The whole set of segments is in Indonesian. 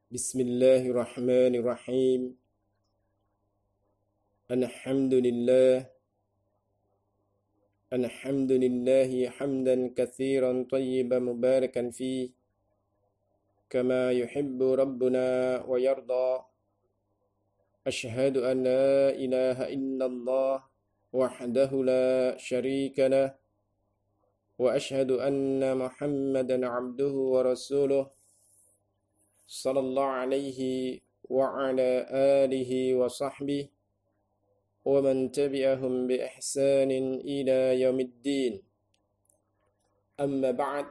Bismillahirrahmanirrahim. Alhamdulillah. Alhamdulillahi hamdan katsiran tayyiban mubarakan fi kama yuhibbu rabbuna wa yarda. Ashhadu an la ilaha illallah wahdahu la syarika lah wa ashhadu anna Muhammadan abduhu wa rasuluh sallallahu alaihi wa ala alihi wa sahbihi wa man tabi'ahum bi ihsanin ila yaumiddin. Amma ba'd.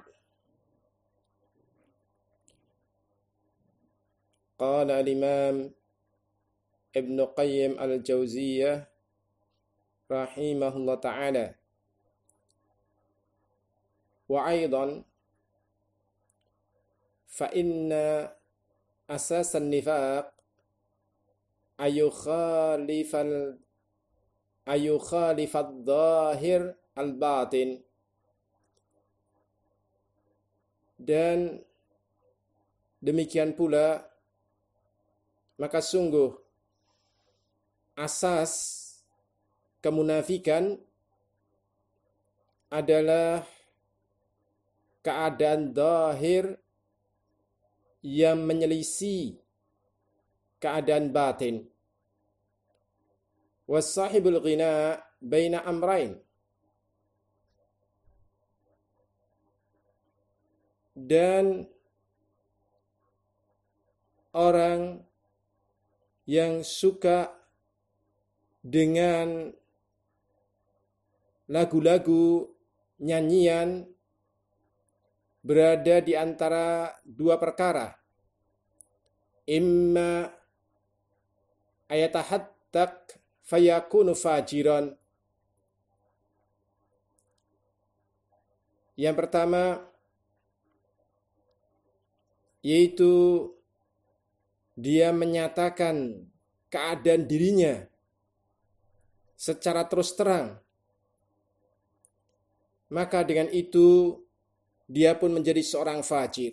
Qala al-Imam Ibn Qayyim al-Jauziyah rahimahullah ta'ala, wa aidan fa inna asas an-nifaq ayukhalifal dhahir al-batin. Dan demikian pula maka sungguh asas kemunafikan adalah keadaan zahir yang menyelisih keadaan batin. Wasahibul ghina baina amrain. Dan orang yang suka dengan lagu-lagu, nyanyian berada di antara dua perkara. Imma ayatahattak fayakunu fajiran. Yang pertama yaitu dia menyatakan keadaan dirinya secara terus terang, maka dengan itu dia pun menjadi seorang fajir.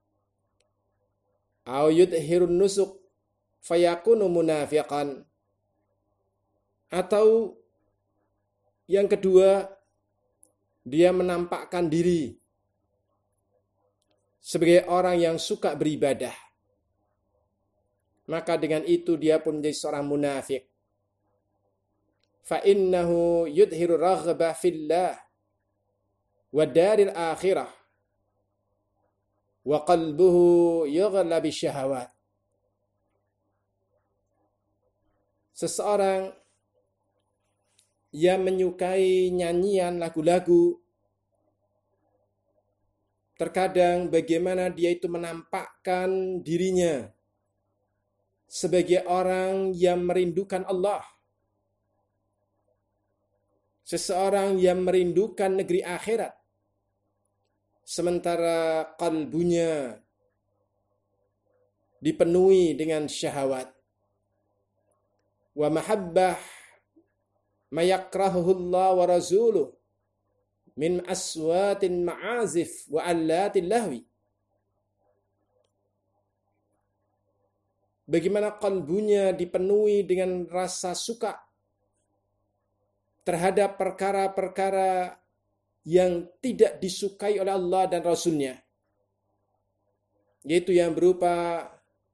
Au yudhirun nusuk fayakunu munafiqan. Atau yang kedua, dia menampakkan diri sebagai orang yang suka beribadah, maka dengan itu dia pun menjadi seorang munafik. Fa innahu yudhiru raghbah fillah wa daril akhirah wa qalbuhu yughla bisyahawat. Seseorang yang menyukai nyanyian lagu-lagu, terkadang bagaimana dia itu menampakkan dirinya sebagai orang yang merindukan Allah, seseorang yang merindukan negeri akhirat, sementara kalbunya dipenuhi dengan syahwat. Wa mahabbah mayakrahuhullah wa rasuluh min aswatin ma'azif wa allatil lahwi. Bagaimana kalbunya dipenuhi dengan rasa suka terhadap perkara-perkara yang tidak disukai oleh Allah dan Rasulnya, yaitu yang berupa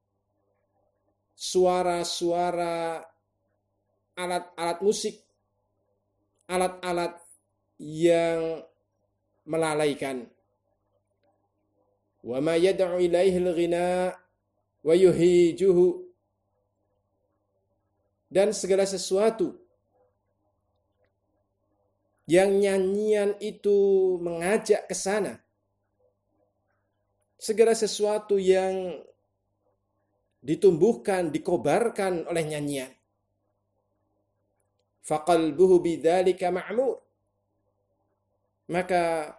suara-suara alat-alat musik, alat-alat yang melalaikan. Wa ma yad'u ilaihi al-ghina wa yuhijuhu. Dan segala sesuatu yang nyanyian itu mengajak ke sana, segala sesuatu yang ditumbuhkan, dikobarkan oleh nyanyian, faqalbuhu bidzalika ma'mur, maka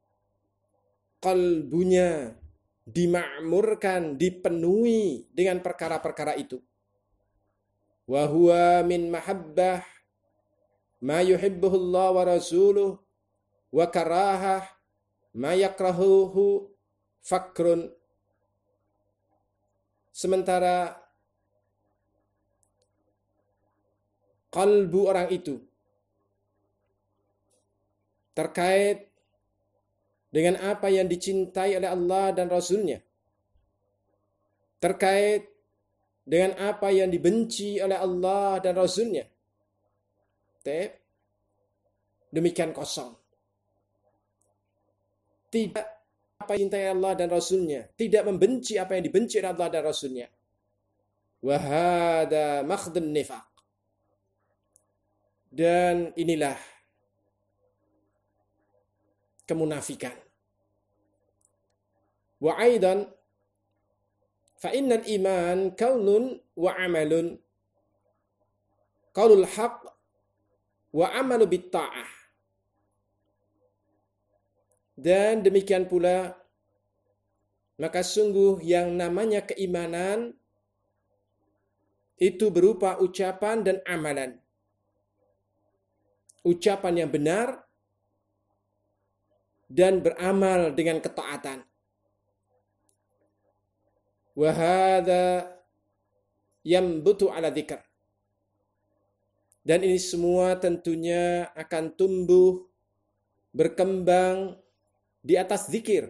kalbunya dimakmurkan, dipenuhi dengan perkara-perkara itu. Wa huwa min mahabbah ma yuhibbuhu Allah wa rasuluh wa karahah ma yakrahuhu fakrun. sementara kalbu orang itu terkait dengan apa yang dicintai oleh Allah dan Rasul-Nya, terkait dengan apa yang dibenci oleh Allah dan Rasul-Nya, demikian kosong. Tidak apa yang dicintai Allah dan Rasul-Nya, tidak membenci apa yang dibenci oleh Allah dan Rasul-Nya. Wa hada makhdun nifaq. Dan inilah kemunafikan. Wa aidan fa innal iman qaulun wa amalun. Qaulul haqq wa amalu bit ta'ah. Dan demikian pula, maka sungguh yang namanya keimanan itu berupa ucapan dan amalan. Ucapan yang benar dan beramal dengan ketaatan. Wa hadza yambutu ala dzikr. Dan ini semua tentunya akan tumbuh, berkembang di atas zikir.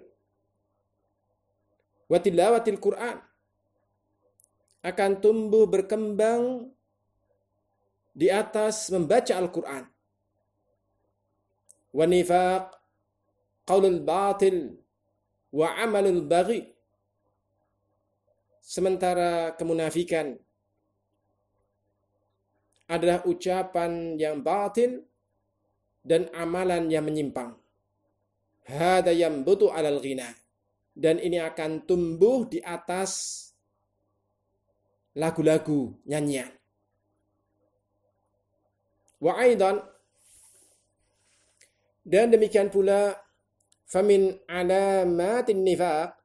Wa tilawatil Quran. Akan tumbuh, berkembang di atas membaca Al-Quran. Wa nifaq, qaulul batil, wa amalul baghi. Sementara kemunafikan adalah ucapan yang batil dan amalan yang menyimpang. Hada yambutu 'alal ghina. Dan ini akan tumbuh di atas lagu-lagu, nyanyian. Wa aidan, dan demikian pula, famin alamatin nifaq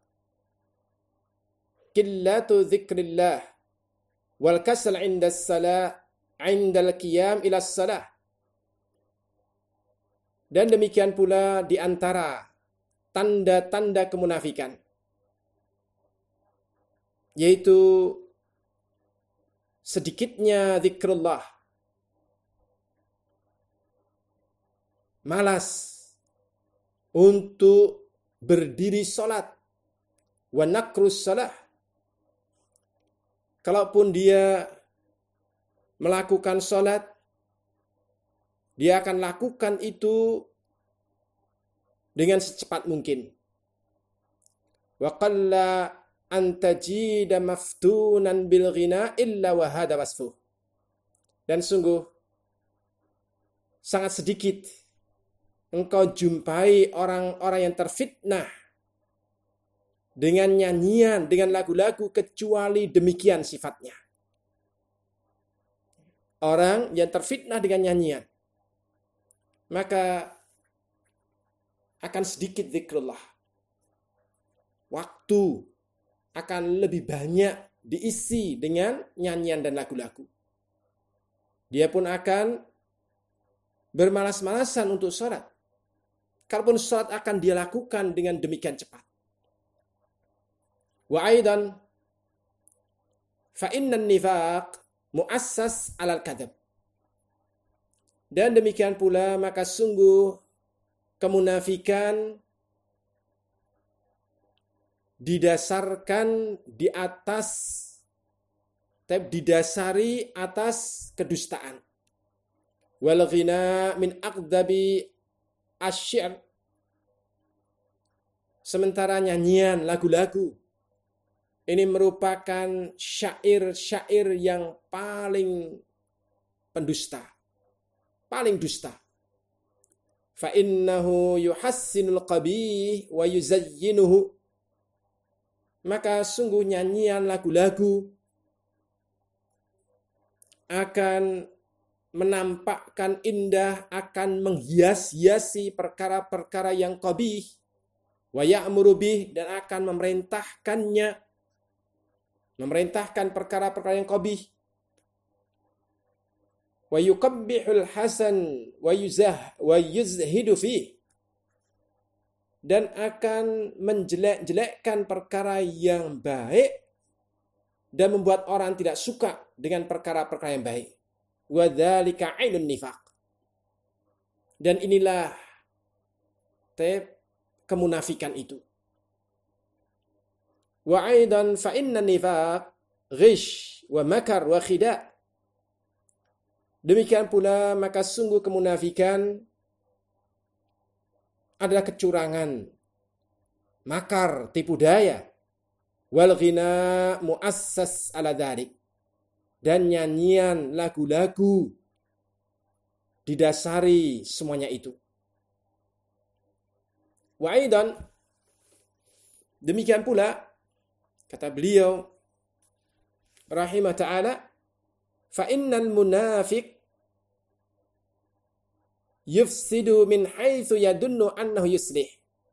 qillatu dzikrillah wal kasal 'inda as-salah 'inda al-qiyam ila as-salah. Dan demikian pula di antara tanda-tanda kemunafikan, yaitu sedikitnya zikrullah, malas untuk berdiri salat, wa nakrus salah. Kalaupun dia melakukan salat, dia akan lakukan itu dengan secepat mungkin. Wa qalla an tajida maftunan bil ghina illa wa hada wasfuh. Dan sungguh sangat sedikit engkau jumpai orang-orang yang terfitnah dengan nyanyian, dengan lagu-lagu, kecuali demikian sifatnya. Orang yang terfitnah dengan nyanyian, maka akan sedikit zikrullah. Waktu akan lebih banyak diisi dengan nyanyian dan lagu-lagu. Dia pun akan bermalas-malasan untuk sholat. Kalaupun sholat akan dia lakukan dengan demikian cepat. Wa aidan fa innan nifaq muassas 'alal kadzab. Dan demikian pula, maka sungguh kemunafikan didasarkan di atas, didasari atas kedustaan. Wal ghina min aqdabi asy-syi'r. Sementara nyanyian, lagu-lagu ini merupakan syair-syair yang paling pendusta, paling dusta. Fa innahu yuhassinul qabih wa yuzayyinuhu. Maka sungguh nyanyian, lagu-lagu akan menampakkan indah, akan menghias-hiasi perkara-perkara yang qabih, wa ya'muru bih, dan akan memerintahkan perkara-perkara yang qabih, wa yuqabbihul hasan wa yuzhidu fih, dan akan menjelek-jelekkan perkara yang baik dan membuat orang tidak suka dengan perkara-perkara yang baik. Wa dzalika ainun nifaq. Dan inilah kemunafikan itu. Wa aidan fa inna nifaq ghish wa makar wa khida'. Demikian pula maka sungguh kemunafikan adalah kecurangan, makar, tipu daya. Wal ghina muassas ala dzalik. Dan nyanyian, lagu-lagu didasari semuanya itu. Wa aidan, demikian pula kata beliau rahimah ta'ala, fa innal munafiq yufsidu min haitsu yadunnu annahu yuslih.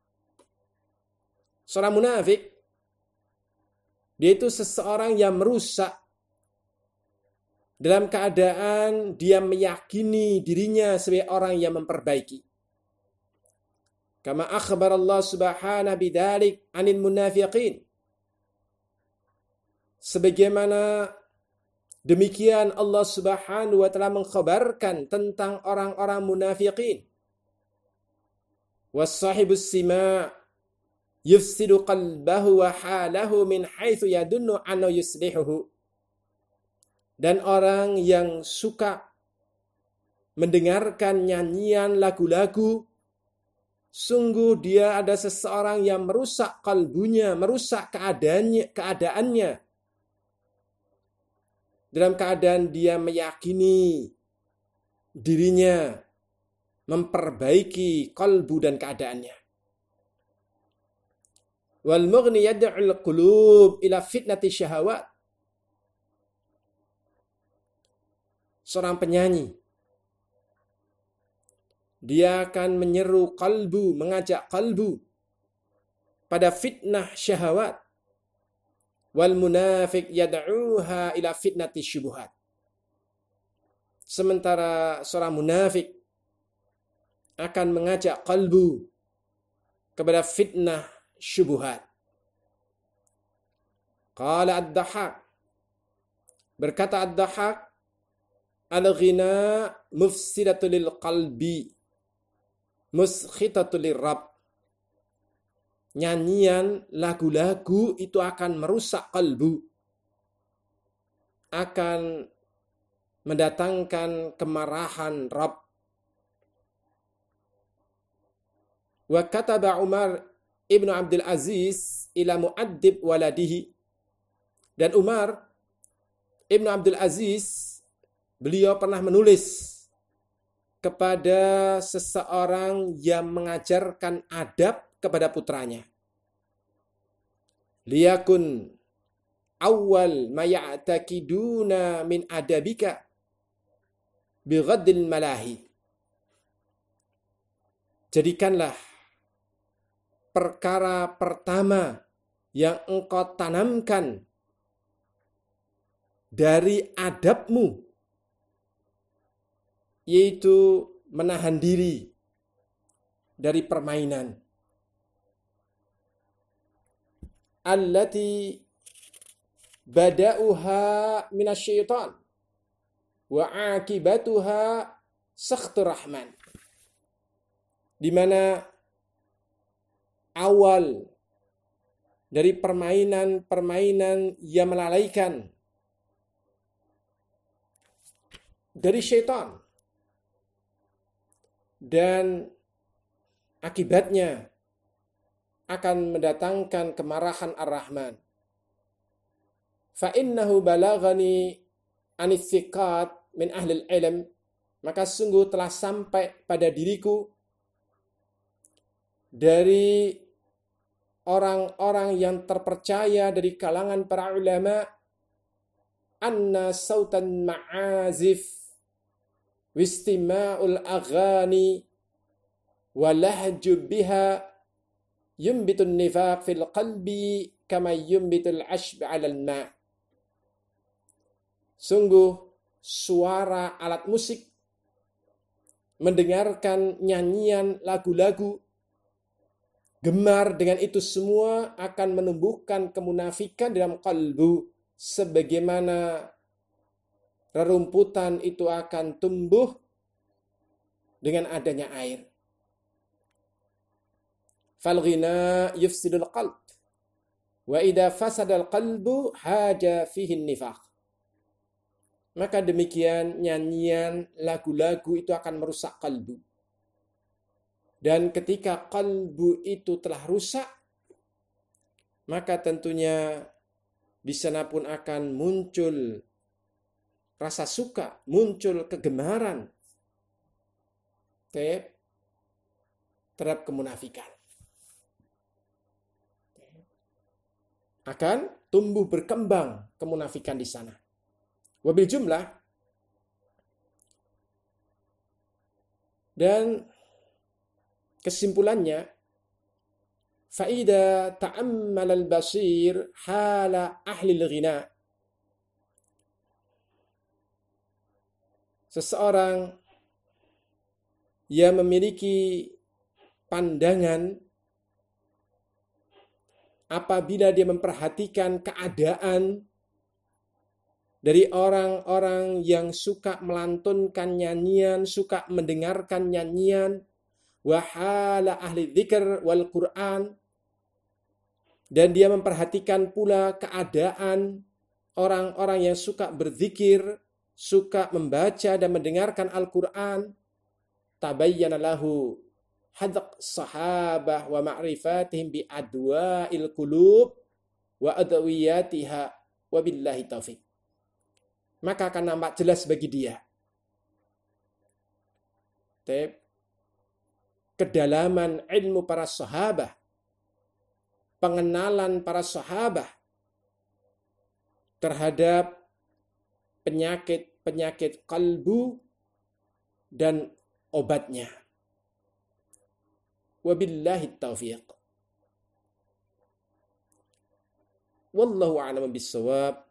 Seorang munafik, dia itu seseorang yang merusak dalam keadaan dia meyakini dirinya sebagai orang yang memperbaiki. Kama akhbar Allah subhanahu bidzalik 'anil munafiqin. Sebagaimana demikian Allah subhanahu wa ta'ala mengkhabarkan tentang orang-orang munafiqin. Was-sahibus sima' yufsidu qalbahu wa halahu min haitsu yadunnu annahu yuslihuhu. Dan orang yang suka mendengarkan nyanyian lagu-lagu, sungguh dia ada seseorang yang merusak kalbunya, merusak keadaannya. Dalam keadaan dia meyakini dirinya memperbaiki kalbu dan keadaannya. Wal mughni yad'ul qulub ila fitnati syahawat. Seorang penyanyi, dia akan menyeru kalbu, mengajak kalbu pada fitnah syahwat. Wal munafiq yad'uha ila fitnati syubuhat. Sementara seorang munafik akan mengajak kalbu kepada fitnah syubuhat. Qala ad-Dhahhak, berkata ad-Dhahhak, al-ghina mufsidatul lil qalbi muskhitatul lirab. Nyanyian, lagu-lagu itu akan merusak kalbu, akan mendatangkan kemarahan Rabb. Wa kataba Umar ibnu Abdul Aziz ila mu'addib waladihi. Dan Umar ibnu Abdul Aziz, beliau pernah menulis kepada seseorang yang mengajarkan adab kepada putranya. Liyakun awal ma ya'taqiduna min adabika bighaddil malahi. Jadikanlah perkara pertama yang engkau tanamkan dari adabmu, yaitu menahan diri dari permainan. Allati bada'uha minasyaitan wa akibatuha sakhtur rahman. Di mana awal dari permainan-permainan yang melalaikan dari syaitan, dan akibatnya akan mendatangkan kemarahan Ar-Rahman. Fa innahu balaghani anis thiqat min ahli ilm, maka sungguh telah sampai pada diriku dari orang-orang yang terpercaya dari kalangan para ulama, anna sautan ma'azif wistima'ul aghani wa lahju biha yumbitun nifaq fil qalbi kama yumbitul ashb 'alal ma'. Sungguh suara alat musik, mendengarkan nyanyian lagu-lagu, gemar dengan itu semua akan menumbuhkan kemunafikan dalam kalbu, sebagaimana rerumputan itu akan tumbuh dengan adanya air. Fal ghina yufsidul qalb. Wa idza fasadal qalbu haja fihi nifaq. Maka demikian nyanyian, lagu-lagu itu akan merusak kalbu. Dan ketika kalbu itu telah rusak, maka tentunya di sana pun akan muncul rasa suka, muncul kegemaran terhadap kemunafikan. Akan tumbuh berkembang kemunafikan di sana. Wabil jumlah, dan kesimpulannya, faida ta'ammal al-basir hala ahli al-ghina. Seseorang yang memiliki pandangan apabila dia memperhatikan keadaan dari orang-orang yang suka melantunkan nyanyian, suka mendengarkan nyanyian, wahala ahli dzikr wal Quran, dan dia memperhatikan pula keadaan orang-orang yang suka berzikir, suka membaca dan mendengarkan Al-Quran, tabayyana lahu hadq sahabah wa ma'rifatihim bi adwa'il qulub wa adwiyatiha wa billahi taufiq. Maka akan nampak jelas bagi dia kedalaman ilmu para sahabah, pengenalan para sahabah terhadap penyakit-penyakit kalbu dan obatnya. Wabillahi taufiq. Wallahu a'lam bis-shawab.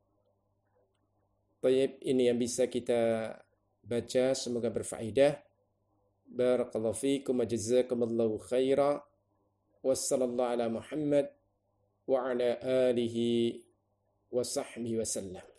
Baik, ini yang bisa kita baca, semoga berfaedah. Barakallahu fiikum wa jazakumullahu khaira. Wassallallahu ala Muhammad wa ala alihi wa sahbihi wa sallam.